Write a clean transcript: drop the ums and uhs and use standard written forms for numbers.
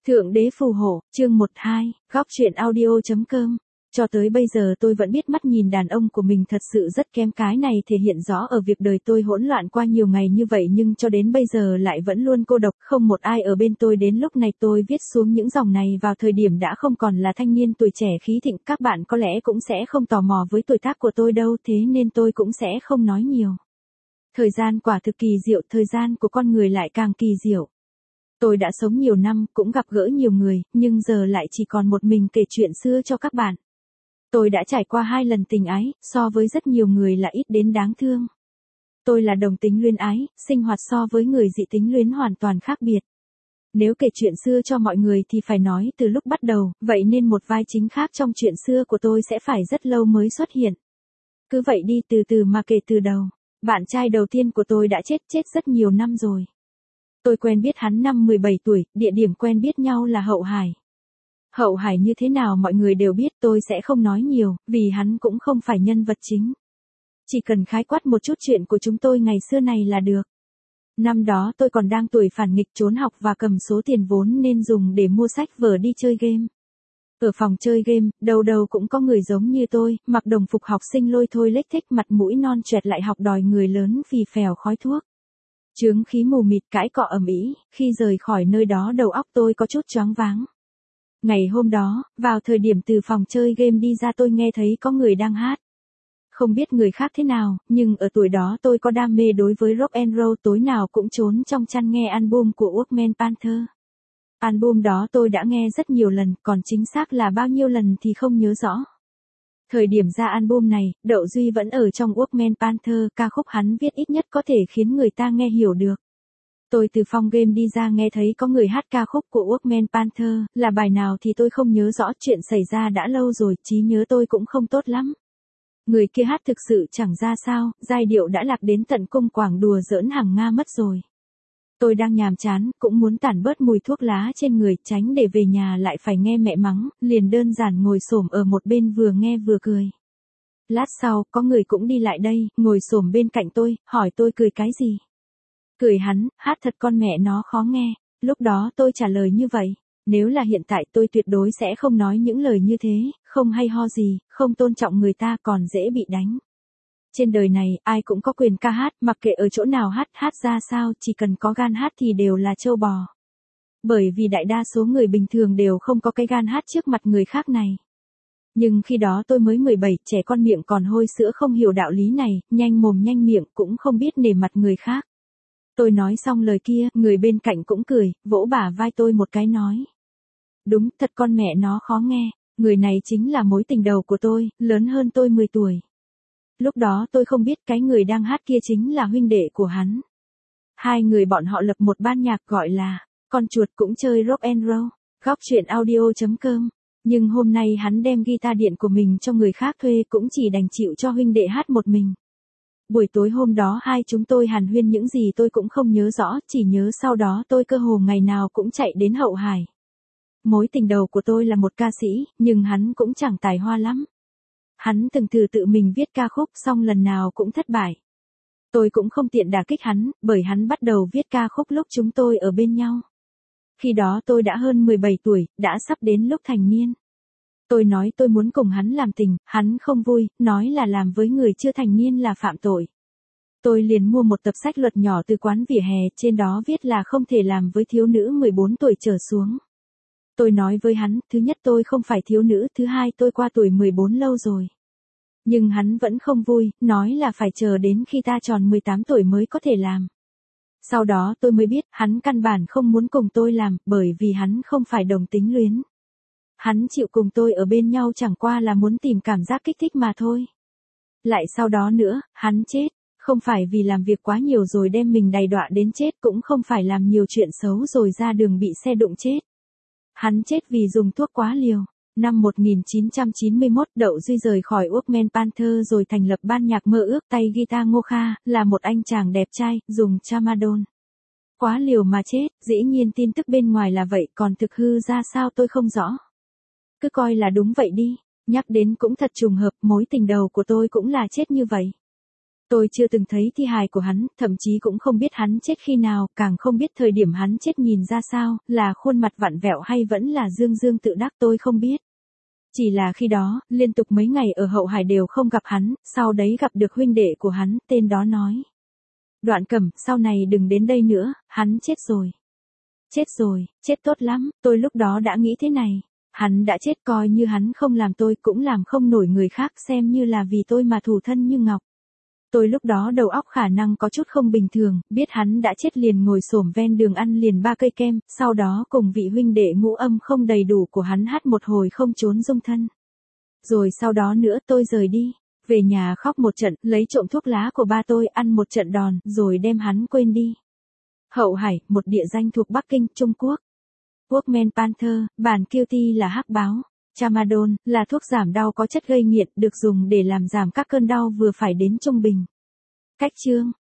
Thượng đế phù hộ, chương 12, góc truyện audio.com. Cho tới bây giờ tôi vẫn biết mắt nhìn đàn ông của mình thật sự rất kém, cái này thể hiện rõ ở việc đời tôi hỗn loạn qua nhiều ngày như vậy nhưng cho đến bây giờ lại vẫn luôn cô độc, không một ai ở bên tôi. Đến lúc này tôi viết xuống những dòng này vào thời điểm đã không còn là thanh niên tuổi trẻ khí thịnh, các bạn có lẽ cũng sẽ không tò mò với tuổi tác của tôi đâu, thế nên tôi cũng sẽ không nói nhiều. Thời gian quả thực kỳ diệu, thời gian của con người lại càng kỳ diệu. Tôi đã sống nhiều năm, cũng gặp gỡ nhiều người, nhưng giờ lại chỉ còn một mình kể chuyện xưa cho các bạn. Tôi đã trải qua 2 lần tình ái, so với rất nhiều người là ít đến đáng thương. Tôi là đồng tính luyến ái, sinh hoạt so với người dị tính luyến hoàn toàn khác biệt. Nếu kể chuyện xưa cho mọi người thì phải nói từ lúc bắt đầu, vậy nên một vai chính khác trong chuyện xưa của tôi sẽ phải rất lâu mới xuất hiện. Cứ vậy đi, từ từ mà kể từ đầu. Bạn trai đầu tiên của tôi đã chết rất nhiều năm rồi. Tôi quen biết hắn năm 17 tuổi, địa điểm quen biết nhau là Hậu Hải. Hậu Hải như thế nào mọi người đều biết, tôi sẽ không nói nhiều, vì hắn cũng không phải nhân vật chính. Chỉ cần khái quát một chút chuyện của chúng tôi ngày xưa này là được. Năm đó tôi còn đang tuổi phản nghịch, trốn học và cầm số tiền vốn nên dùng để mua sách vở đi chơi game. Ở phòng chơi game, đầu đầu cũng có người giống như tôi, mặc đồng phục học sinh lôi thôi lếch thếch, mặt mũi non choẹt lại học đòi người lớn phì phèo khói thuốc. Chướng khí mù mịt, cãi cọ ầm ĩ, khi rời khỏi nơi đó đầu óc tôi có chút choáng váng. Ngày hôm đó, vào thời điểm từ phòng chơi game đi ra tôi nghe thấy có người đang hát. Không biết người khác thế nào, nhưng ở tuổi đó tôi có đam mê đối với rock and roll, tối nào cũng trốn trong chăn nghe album của Workman Panther. Album đó tôi đã nghe rất nhiều lần, còn chính xác là bao nhiêu lần thì không nhớ rõ. Thời điểm ra album này, Đậu Duy vẫn ở trong Workman Panther, ca khúc hắn viết ít nhất có thể khiến người ta nghe hiểu được. Tôi từ phòng game đi ra nghe thấy có người hát ca khúc của Workman Panther, là bài nào thì tôi không nhớ rõ, chuyện xảy ra đã lâu rồi, trí nhớ tôi cũng không tốt lắm. Người kia hát thực sự chẳng ra sao, giai điệu đã lạc đến tận cung quảng đùa giỡn hàng Nga mất rồi. Tôi đang nhàm chán, cũng muốn tản bớt mùi thuốc lá trên người, tránh để về nhà lại phải nghe mẹ mắng, liền đơn giản ngồi xổm ở một bên vừa nghe vừa cười. Lát sau, có người cũng đi lại đây, ngồi xổm bên cạnh tôi, hỏi tôi cười cái gì. Cười hắn, hát thật con mẹ nó khó nghe. Lúc đó tôi trả lời như vậy. Nếu là hiện tại tôi tuyệt đối sẽ không nói những lời như thế, không hay ho gì, không tôn trọng người ta còn dễ bị đánh. Trên đời này, ai cũng có quyền ca hát, mặc kệ ở chỗ nào hát ra sao, chỉ cần có gan hát thì đều là trâu bò. Bởi vì đại đa số người bình thường đều không có cái gan hát trước mặt người khác này. Nhưng khi đó tôi mới 17, trẻ con miệng còn hôi sữa, không hiểu đạo lý này, nhanh mồm nhanh miệng, cũng không biết nể mặt người khác. Tôi nói xong lời kia, người bên cạnh cũng cười, vỗ bả vai tôi một cái nói. Đúng, thật con mẹ nó khó nghe, người này chính là mối tình đầu của tôi, lớn hơn tôi 10 tuổi. Lúc đó tôi không biết cái người đang hát kia chính là huynh đệ của hắn. Hai người bọn họ lập một ban nhạc gọi là Con Chuột, cũng chơi rock and roll, góc truyện audio.com. Nhưng hôm nay hắn đem guitar điện của mình cho người khác thuê, cũng chỉ đành chịu cho huynh đệ hát một mình. Buổi tối hôm đó hai chúng tôi hàn huyên những gì tôi cũng không nhớ rõ, chỉ nhớ sau đó tôi cơ hồ ngày nào cũng chạy đến Hậu Hải. Mối tình đầu của tôi là một ca sĩ, nhưng hắn cũng chẳng tài hoa lắm. Hắn từng thử tự mình viết ca khúc, xong lần nào cũng thất bại. Tôi cũng không tiện đả kích hắn, bởi hắn bắt đầu viết ca khúc lúc chúng tôi ở bên nhau. Khi đó tôi đã hơn 17 tuổi, đã sắp đến lúc thành niên. Tôi nói tôi muốn cùng hắn làm tình, hắn không vui, nói là làm với người chưa thành niên là phạm tội. Tôi liền mua một tập sách luật nhỏ từ quán vỉa hè, trên đó viết là không thể làm với thiếu nữ 14 tuổi trở xuống. Tôi nói với hắn, thứ nhất tôi không phải thiếu nữ, thứ hai tôi qua tuổi 14 lâu rồi. Nhưng hắn vẫn không vui, nói là phải chờ đến khi ta tròn 18 tuổi mới có thể làm. Sau đó tôi mới biết, hắn căn bản không muốn cùng tôi làm, bởi vì hắn không phải đồng tính luyến. Hắn chịu cùng tôi ở bên nhau chẳng qua là muốn tìm cảm giác kích thích mà thôi. Lại sau đó nữa, hắn chết, không phải vì làm việc quá nhiều rồi đem mình đày đọa đến chết, cũng không phải làm nhiều chuyện xấu rồi ra đường bị xe đụng chết. Hắn chết vì dùng thuốc quá liều. Năm 1991, Đậu Duy rời khỏi Workman Panther rồi thành lập ban nhạc Mơ Ước, tay guitar Ngô Kha, là một anh chàng đẹp trai, dùng tramadol. Quá liều mà chết, dĩ nhiên tin tức bên ngoài là vậy, còn thực hư ra sao tôi không rõ. Cứ coi là đúng vậy đi, nhắc đến cũng thật trùng hợp, mối tình đầu của tôi cũng là chết như vậy. Tôi chưa từng thấy thi hài của hắn, thậm chí cũng không biết hắn chết khi nào, càng không biết thời điểm hắn chết nhìn ra sao, là khuôn mặt vặn vẹo hay vẫn là dương dương tự đắc tôi không biết. Chỉ là khi đó, liên tục mấy ngày ở Hậu Hải đều không gặp hắn, sau đấy gặp được huynh đệ của hắn, tên đó nói. Đoạn Cẩm, sau này đừng đến đây nữa, hắn chết rồi. Chết rồi, chết tốt lắm, tôi lúc đó đã nghĩ thế này. Hắn đã chết coi như hắn không làm tôi cũng làm không nổi người khác xem như là vì tôi mà thù thân như ngọc. Tôi lúc đó đầu óc khả năng có chút không bình thường, biết hắn đã chết liền ngồi xổm ven đường ăn liền 3 cây kem, sau đó cùng vị huynh đệ ngũ âm không đầy đủ của hắn hát một hồi không trốn dung thân. Rồi sau đó nữa tôi rời đi, về nhà khóc một trận, lấy trộm thuốc lá của ba tôi ăn một trận đòn, rồi đem hắn quên đi. Hậu Hải, một địa danh thuộc Bắc Kinh, Trung Quốc. Workman Panther, bản Cutie là hắc báo. Tramadol, là thuốc giảm đau có chất gây nghiện, được dùng để làm giảm các cơn đau vừa phải đến trung bình. Cách chương